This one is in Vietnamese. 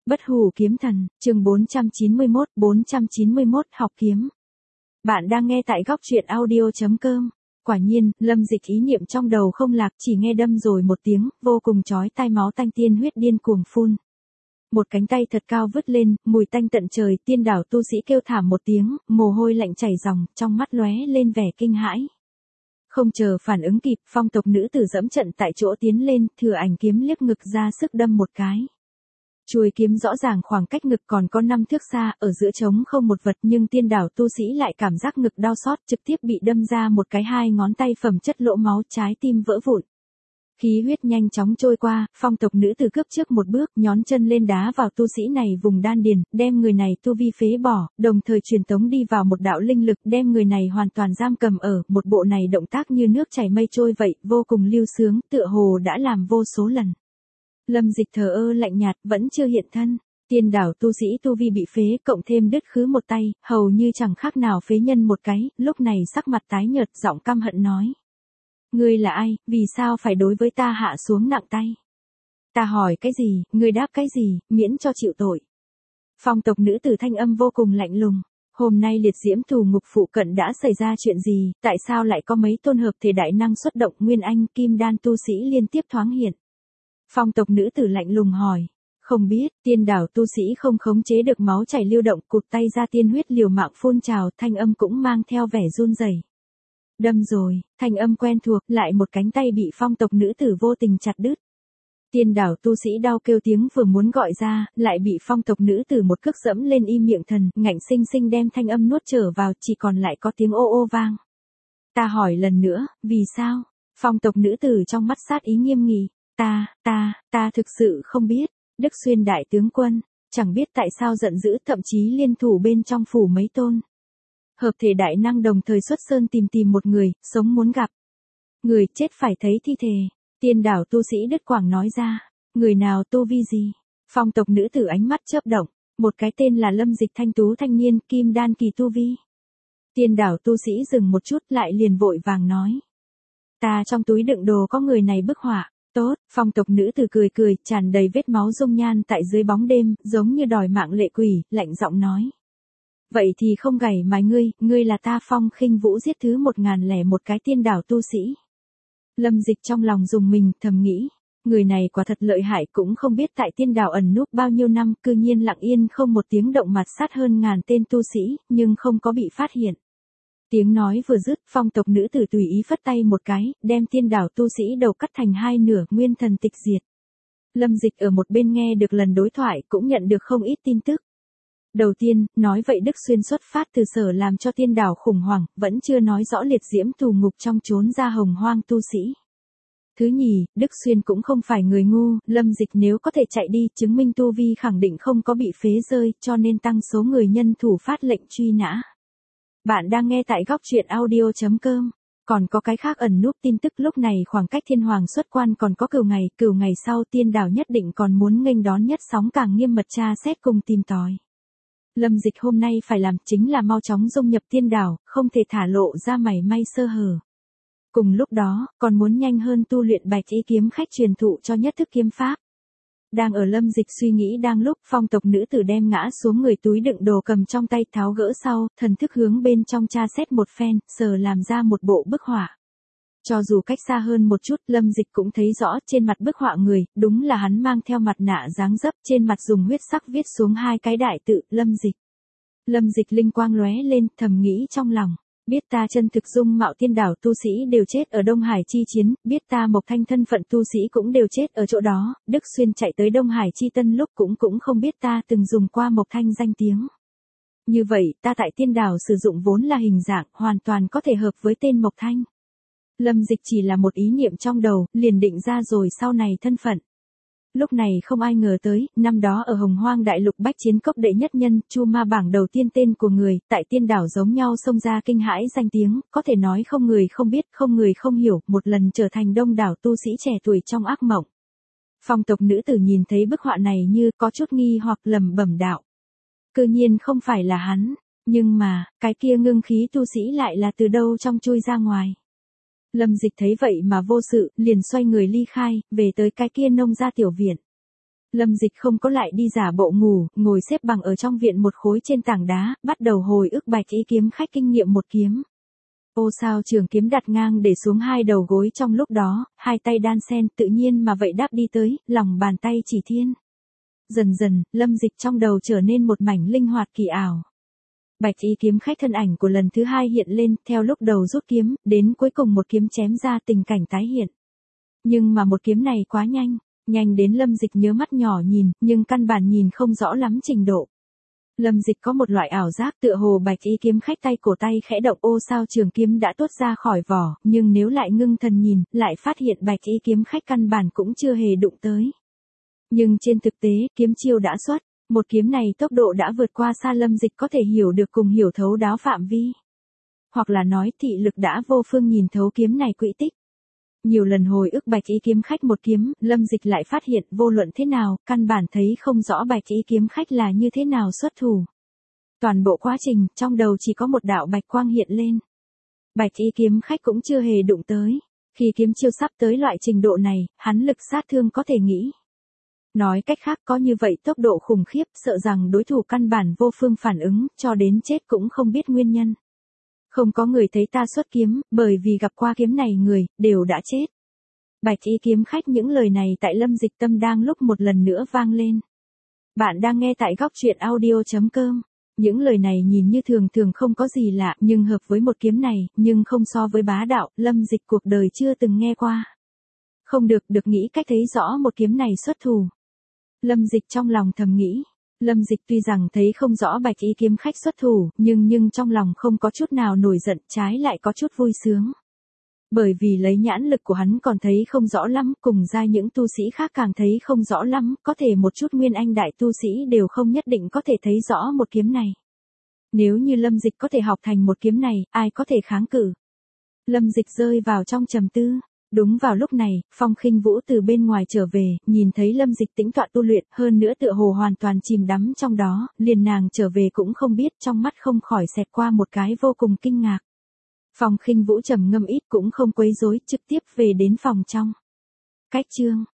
Bất hủ kiếm thần, chương 491 học kiếm. Bạn đang nghe tại góc truyện audio.com. Quả nhiên, Lâm Dịch ý niệm trong đầu không lạc, chỉ nghe đâm rồi một tiếng, vô cùng chói tai, máu tanh tiên huyết điên cuồng phun. Một cánh tay thật cao vứt lên, mùi tanh tận trời, tiên đảo tu sĩ kêu thảm một tiếng, mồ hôi lạnh chảy ròng, trong mắt lóe lên vẻ kinh hãi. Không chờ phản ứng kịp, phong tộc nữ tử dẫm trận tại chỗ tiến lên, thừa ảnh kiếm liếc ngực ra sức đâm một cái. Chuôi kiếm rõ ràng khoảng cách ngực còn có 5 thước xa, ở giữa trống không một vật, nhưng tiên đảo tu sĩ lại cảm giác ngực đau xót, trực tiếp bị đâm ra một cái 2 ngón tay phẩm chất lỗ máu, trái tim vỡ vụn. Khí huyết nhanh chóng trôi qua, phong tộc nữ tử cướp trước một bước, nhón chân lên đá vào tu sĩ này vùng đan điền, đem người này tu vi phế bỏ, đồng thời truyền tống đi vào một đạo linh lực, đem người này hoàn toàn giam cầm ở, một bộ này động tác như nước chảy mây trôi vậy, vô cùng lưu sướng, tựa hồ đã làm vô số lần. Lâm Dịch thờ ơ lạnh nhạt, vẫn chưa hiện thân. Tiên đảo tu sĩ tu vi bị phế, cộng thêm đứt khứ một tay, hầu như chẳng khác nào phế nhân một cái, lúc này sắc mặt tái nhợt, giọng căm hận nói. Ngươi là ai, vì sao phải đối với ta hạ xuống nặng tay? Ta hỏi cái gì, ngươi đáp cái gì, miễn cho chịu tội. Phong tộc nữ tử thanh âm vô cùng lạnh lùng. Hôm nay liệt diễm tù ngục phụ cận đã xảy ra chuyện gì, tại sao lại có mấy tôn hợp thể đại năng xuất động, nguyên anh kim đan tu sĩ liên tiếp thoáng hiện? Phong tộc nữ tử lạnh lùng hỏi. Không biết, tiên đảo tu sĩ không khống chế được máu chảy lưu động, cụt tay ra tiên huyết liều mạng phun trào, thanh âm cũng mang theo vẻ run rẩy. Đâm rồi, thanh âm quen thuộc, lại một cánh tay bị phong tộc nữ tử vô tình chặt đứt. Tiên đảo tu sĩ đau kêu tiếng vừa muốn gọi ra, lại bị phong tộc nữ tử một cước dẫm lên im miệng thần, ngạnh sinh sinh đem thanh âm nuốt trở vào, chỉ còn lại có tiếng ô ô vang. Ta hỏi lần nữa, vì sao? Phong tộc nữ tử trong mắt sát ý nghiêm nghị. Ta thực sự không biết. Đức Xuyên đại tướng quân, chẳng biết tại sao giận dữ, thậm chí liên thủ bên trong phủ mấy tôn hợp thể đại năng đồng thời xuất sơn tìm một người, sống muốn gặp. Người chết phải thấy thi thể. Tiên đảo tu sĩ đứt quãng nói ra. Người nào tu vi gì? Phong tộc nữ tử ánh mắt chớp động. Một cái tên là Lâm Dịch thanh tú thanh niên, kim đan kỳ tu vi. Tiên đảo tu sĩ dừng một chút lại liền vội vàng nói. Ta trong túi đựng đồ có người này bức họa. Tốt, phong tộc nữ tử cười, tràn đầy vết máu dung nhan tại dưới bóng đêm, giống như đòi mạng lệ quỷ, lạnh giọng nói. Vậy thì không gảy mài ngươi là ta Phong Khinh Vũ giết thứ 1001 cái tiên đảo tu sĩ. Lâm Dịch trong lòng dùng mình, thầm nghĩ, người này quả thật lợi hại, cũng không biết tại tiên đảo ẩn núp bao nhiêu năm, cư nhiên lặng yên không một tiếng động mặt sát hơn ngàn tên tu sĩ, nhưng không có bị phát hiện. Tiếng nói vừa dứt, phong tộc nữ tử tùy ý phất tay một cái, đem tiên đảo tu sĩ đầu cắt thành 2 nửa, nguyên thần tịch diệt. Lâm Dịch ở một bên nghe được lần đối thoại, cũng nhận được không ít tin tức. Đầu tiên, nói vậy Đức Xuyên xuất phát từ sở làm cho tiên đảo khủng hoảng, vẫn chưa nói rõ liệt diễm tù ngục trong trốn ra hồng hoang tu sĩ. Thứ nhì, Đức Xuyên cũng không phải người ngu, Lâm Dịch nếu có thể chạy đi, chứng minh tu vi khẳng định không có bị phế rơi, cho nên tăng số người nhân thủ phát lệnh truy nã. Bạn đang nghe tại góc truyện audio.com. Còn có cái khác ẩn núp tin tức, lúc này khoảng cách thiên hoàng xuất quan còn có cửu ngày sau, tiên đảo nhất định còn muốn nghênh đón nhất sóng càng nghiêm mật tra xét cùng tìm tòi. Lâm Dịch hôm nay phải làm chính là mau chóng dung nhập tiên đảo, không thể thả lộ ra mảy may sơ hở. Cùng lúc đó, còn muốn nhanh hơn tu luyện Bạch Y kiếm khách truyền thụ cho nhất thức kiếm pháp. Đang ở Lâm Dịch suy nghĩ đang lúc, phong tộc nữ tử đem ngã xuống người túi đựng đồ cầm trong tay tháo gỡ sau, thần thức hướng bên trong tra xét một phen, sờ làm ra một bộ bức họa. Cho dù cách xa hơn một chút, Lâm Dịch cũng thấy rõ trên mặt bức họa người, đúng là hắn mang theo mặt nạ dáng dấp, trên mặt dùng huyết sắc viết xuống 2 cái đại tự, Lâm Dịch. Lâm Dịch linh quang lóe lên, thầm nghĩ trong lòng. Biết ta chân thực dung mạo tiên đảo tu sĩ đều chết ở Đông Hải chi chiến, biết ta Mộc Thanh thân phận tu sĩ cũng đều chết ở chỗ đó, Đức Xuyên chạy tới Đông Hải chi tân lúc cũng không biết ta từng dùng qua Mộc Thanh danh tiếng. Như vậy, ta tại tiên đảo sử dụng vốn là hình dạng, hoàn toàn có thể hợp với tên Mộc Thanh. Lâm Dịch chỉ là một ý niệm trong đầu, liền định ra rồi sau này thân phận. Lúc này không ai ngờ tới, năm đó ở Hồng Hoang Đại Lục bách chiến cốc đệ nhất nhân, Chu Ma bảng đầu tiên tên của người, tại tiên đảo giống nhau xông ra kinh hãi danh tiếng, có thể nói không người không biết, không người không hiểu, một lần trở thành đông đảo tu sĩ trẻ tuổi trong ác mộng. Phong tộc nữ tử nhìn thấy bức họa này như có chút nghi hoặc lẩm bẩm đạo. Cư nhiên không phải là hắn, nhưng mà, cái kia ngưng khí tu sĩ lại là từ đâu trong chui ra ngoài. Lâm Dịch thấy vậy mà vô sự, liền xoay người ly khai, về tới cái kia nông gia tiểu viện. Lâm Dịch không có lại đi giả bộ ngủ, ngồi xếp bằng ở trong viện một khối trên tảng đá, bắt đầu hồi ức Bạch Y kiếm khách kinh nghiệm một kiếm. Ô sao trường kiếm đặt ngang để xuống hai đầu gối trong lúc đó, hai tay đan sen tự nhiên mà vậy đáp đi tới, lòng bàn tay chỉ thiên. Dần dần, Lâm Dịch trong đầu trở nên một mảnh linh hoạt kỳ ảo. Bạch Y kiếm khách thân ảnh của lần thứ hai hiện lên, theo lúc đầu rút kiếm, đến cuối cùng một kiếm chém ra tình cảnh tái hiện. Nhưng mà một kiếm này quá nhanh, nhanh đến Lâm Dịch nhớ mắt nhỏ nhìn, nhưng căn bản nhìn không rõ lắm trình độ. Lâm Dịch có một loại ảo giác tựa hồ Bạch Y kiếm khách tay cổ tay khẽ động ô sao trường kiếm đã tuốt ra khỏi vỏ, nhưng nếu lại ngưng thần nhìn, lại phát hiện Bạch Y kiếm khách căn bản cũng chưa hề đụng tới. Nhưng trên thực tế, kiếm chiêu đã xuất, một kiếm này tốc độ đã vượt qua xa Lâm Dịch có thể hiểu được cùng hiểu thấu đáo phạm vi. Hoặc là nói thị lực đã vô phương nhìn thấu kiếm này quỹ tích. Nhiều lần hồi ức Bạch Y kiếm khách một kiếm, Lâm Dịch lại phát hiện vô luận thế nào, căn bản thấy không rõ Bạch Y kiếm khách là như thế nào xuất thủ. Toàn bộ quá trình, trong đầu chỉ có một đạo bạch quang hiện lên. Bạch Y kiếm khách cũng chưa hề đụng tới. Khi kiếm chiêu sắp tới loại trình độ này, hắn lực sát thương có thể nghĩ. Nói cách khác có như vậy tốc độ khủng khiếp, sợ rằng đối thủ căn bản vô phương phản ứng, cho đến chết cũng không biết nguyên nhân. Không có người thấy ta xuất kiếm, bởi vì gặp qua kiếm này người, đều đã chết. Bạch Y kiếm khách những lời này tại Lâm Dịch tâm đang lúc một lần nữa vang lên. Bạn đang nghe tại góc truyện audio.com. Những lời này nhìn như thường thường không có gì lạ, nhưng hợp với một kiếm này, nhưng không so với bá đạo, Lâm Dịch cuộc đời chưa từng nghe qua. Không được nghĩ cách thấy rõ một kiếm này xuất thủ. Lâm Dịch trong lòng thầm nghĩ. Lâm Dịch tuy rằng thấy không rõ Bạch Y kiếm khách xuất thủ, nhưng trong lòng không có chút nào nổi giận, trái lại có chút vui sướng. Bởi vì lấy nhãn lực của hắn còn thấy không rõ lắm, cùng ra những tu sĩ khác càng thấy không rõ lắm, có thể một chút nguyên anh đại tu sĩ đều không nhất định có thể thấy rõ một kiếm này. Nếu như Lâm Dịch có thể học thành một kiếm này, ai có thể kháng cự? Lâm Dịch rơi vào trong trầm tư. Đúng vào lúc này, Phong Khinh Vũ từ bên ngoài trở về, nhìn thấy Lâm Dịch tĩnh tọa tu luyện, hơn nữa tựa hồ hoàn toàn chìm đắm trong đó, liền nàng trở về cũng không biết, trong mắt không khỏi xẹt qua một cái vô cùng kinh ngạc. Phong Khinh Vũ trầm ngâm ít cũng không quấy rối, trực tiếp về đến phòng trong. Cách chương